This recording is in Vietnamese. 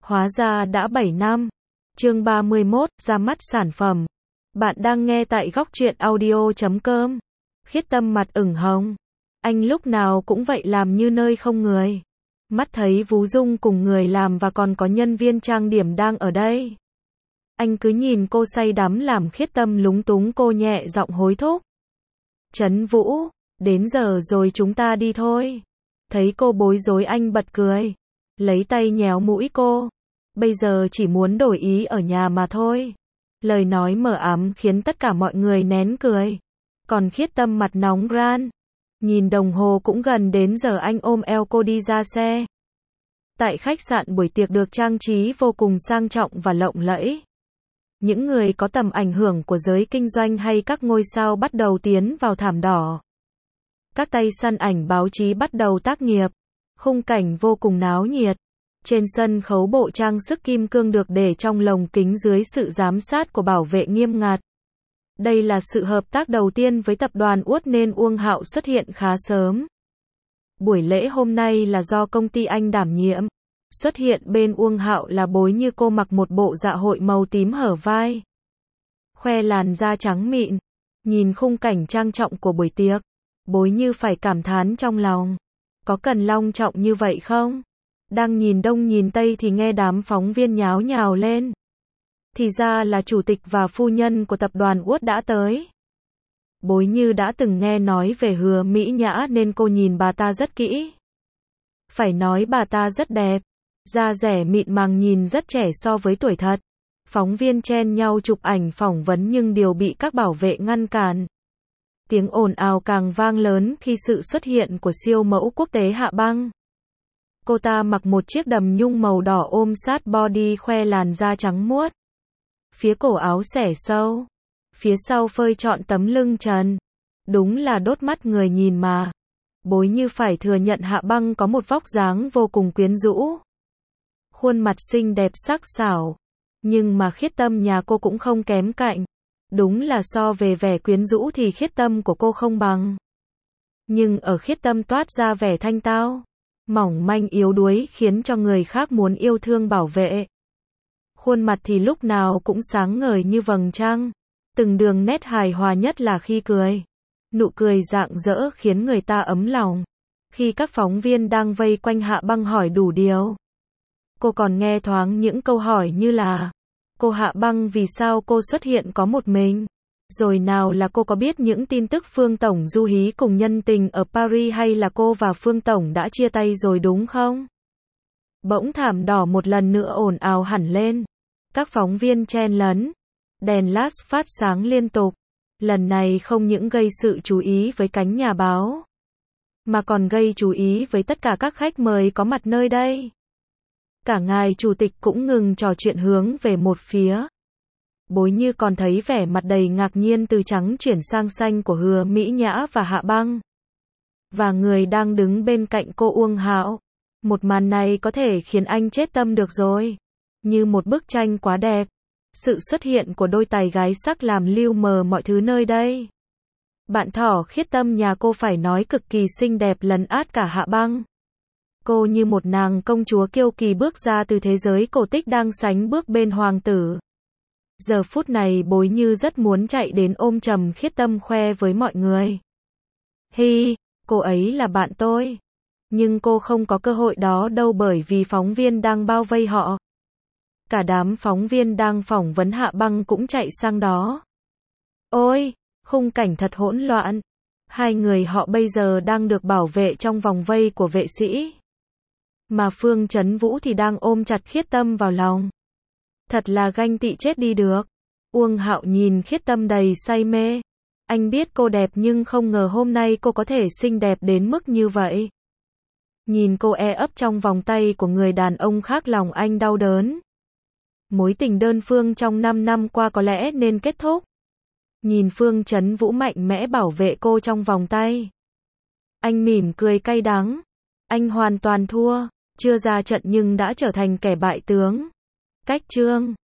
Hóa ra đã 7 năm. Chương 31, ra mắt sản phẩm. Bạn đang nghe tại góc truyện audio.com. Khiết Tâm mặt ửng hồng. Anh lúc nào cũng vậy, làm như nơi không người. Mắt thấy Vú Dung cùng người làm và còn có nhân viên trang điểm đang ở đây. Anh cứ nhìn cô say đắm làm Khiết Tâm lúng túng, cô nhẹ giọng hối thúc. Trấn Vũ, đến giờ rồi, chúng ta đi thôi. Thấy cô bối rối anh bật cười. Lấy tay nhéo mũi cô. Bây giờ chỉ muốn đổi ý ở nhà mà thôi. Lời nói mờ ám khiến tất cả mọi người nén cười. Còn Khiết Tâm mặt nóng ran. Nhìn đồng hồ cũng gần đến giờ, anh ôm eo cô đi ra xe. Tại khách sạn, buổi tiệc được trang trí vô cùng sang trọng và lộng lẫy. Những người có tầm ảnh hưởng của giới kinh doanh hay các ngôi sao bắt đầu tiến vào thảm đỏ. Các tay săn ảnh báo chí bắt đầu tác nghiệp. Khung cảnh vô cùng náo nhiệt. Trên sân khấu, bộ trang sức kim cương được để trong lồng kính dưới sự giám sát của bảo vệ nghiêm ngặt. Đây là sự hợp tác đầu tiên với tập đoàn Uất nên Uông Hạo xuất hiện khá sớm. Buổi lễ hôm nay là do công ty anh đảm nhiệm. Xuất hiện bên Uông Hạo là Bối Như, cô mặc một bộ dạ hội màu tím hở vai. Khoe làn da trắng mịn. Nhìn khung cảnh trang trọng của buổi tiệc, Bối Như phải cảm thán trong lòng. Có cần long trọng như vậy không? Đang nhìn đông nhìn tây thì nghe đám phóng viên nháo nhào lên. Thì ra là chủ tịch và phu nhân của tập đoàn Uất đã tới. Bối Như đã từng nghe nói về Hứa Mỹ Nhã nên cô nhìn bà ta rất kỹ. Phải nói bà ta rất đẹp. Da dẻ mịn màng, nhìn rất trẻ so với tuổi thật. Phóng viên chen nhau chụp ảnh phỏng vấn nhưng đều bị các bảo vệ ngăn cản. Tiếng ồn ào càng vang lớn khi sự xuất hiện của siêu mẫu quốc tế Hạ Băng. Cô ta mặc một chiếc đầm nhung màu đỏ ôm sát body, khoe làn da trắng muốt. Phía cổ áo xẻ sâu. Phía sau phơi trọn tấm lưng trần. Đúng là đốt mắt người nhìn mà. Bối Như phải thừa nhận Hạ Băng có một vóc dáng vô cùng quyến rũ. Khuôn mặt xinh đẹp sắc sảo. Nhưng mà Khiết Tâm nhà cô cũng không kém cạnh. Đúng là so về vẻ quyến rũ thì Khiết Tâm của cô không bằng. Nhưng ở Khiết Tâm toát ra vẻ thanh tao, mỏng manh yếu đuối khiến cho người khác muốn yêu thương bảo vệ. Khuôn mặt thì lúc nào cũng sáng ngời như vầng trăng. Từng đường nét hài hòa, nhất là khi cười. Nụ cười rạng rỡ khiến người ta ấm lòng. Khi các phóng viên đang vây quanh Hạ Băng hỏi đủ điều, cô còn nghe thoáng những câu hỏi như là: cô Hạ Băng, vì sao cô xuất hiện có một mình? Rồi nào là cô có biết những tin tức Phương Tổng du hí cùng nhân tình ở Paris, hay là cô và Phương Tổng đã chia tay rồi đúng không? Bỗng thảm đỏ một lần nữa ồn ào hẳn lên. Các phóng viên chen lấn. Đèn flash phát sáng liên tục. Lần này không những gây sự chú ý với cánh nhà báo, mà còn gây chú ý với tất cả các khách mời có mặt nơi đây. Cả ngài chủ tịch cũng ngừng trò chuyện hướng về một phía. Bối Như còn thấy vẻ mặt đầy ngạc nhiên từ trắng chuyển sang xanh của Hứa Mỹ Nhã và Hạ Băng. Và người đang đứng bên cạnh cô, Uông Hạo. Một màn này có thể khiến anh chết tâm được rồi. Như một bức tranh quá đẹp. Sự xuất hiện của đôi tài gái sắc làm lưu mờ mọi thứ nơi đây. Bạn thỏ Khiết Tâm nhà cô phải nói cực kỳ xinh đẹp, lấn át cả Hạ Băng. Cô như một nàng công chúa kiêu kỳ bước ra từ thế giới cổ tích, đang sánh bước bên hoàng tử. Giờ phút này Bối Như rất muốn chạy đến ôm chầm Khiết Tâm khoe với mọi người. Hi, cô ấy là bạn tôi. Nhưng cô không có cơ hội đó đâu, bởi vì phóng viên đang bao vây họ. Cả đám phóng viên đang phỏng vấn Hạ Băng cũng chạy sang đó. Ôi, khung cảnh thật hỗn loạn. Hai người họ bây giờ đang được bảo vệ trong vòng vây của vệ sĩ. Mà Phương Trấn Vũ thì đang ôm chặt Khiết Tâm vào lòng. Thật là ganh tị chết đi được. Uông Hạo nhìn Khiết Tâm đầy say mê. Anh biết cô đẹp nhưng không ngờ hôm nay cô có thể xinh đẹp đến mức như vậy. Nhìn cô ấp trong vòng tay của người đàn ông khác, lòng anh đau đớn. Mối tình đơn phương trong 5 năm qua có lẽ nên kết thúc. Nhìn Phương Trấn Vũ mạnh mẽ bảo vệ cô trong vòng tay, anh mỉm cười cay đắng. Anh hoàn toàn thua. Chưa ra trận nhưng đã trở thành kẻ bại tướng. Cách chương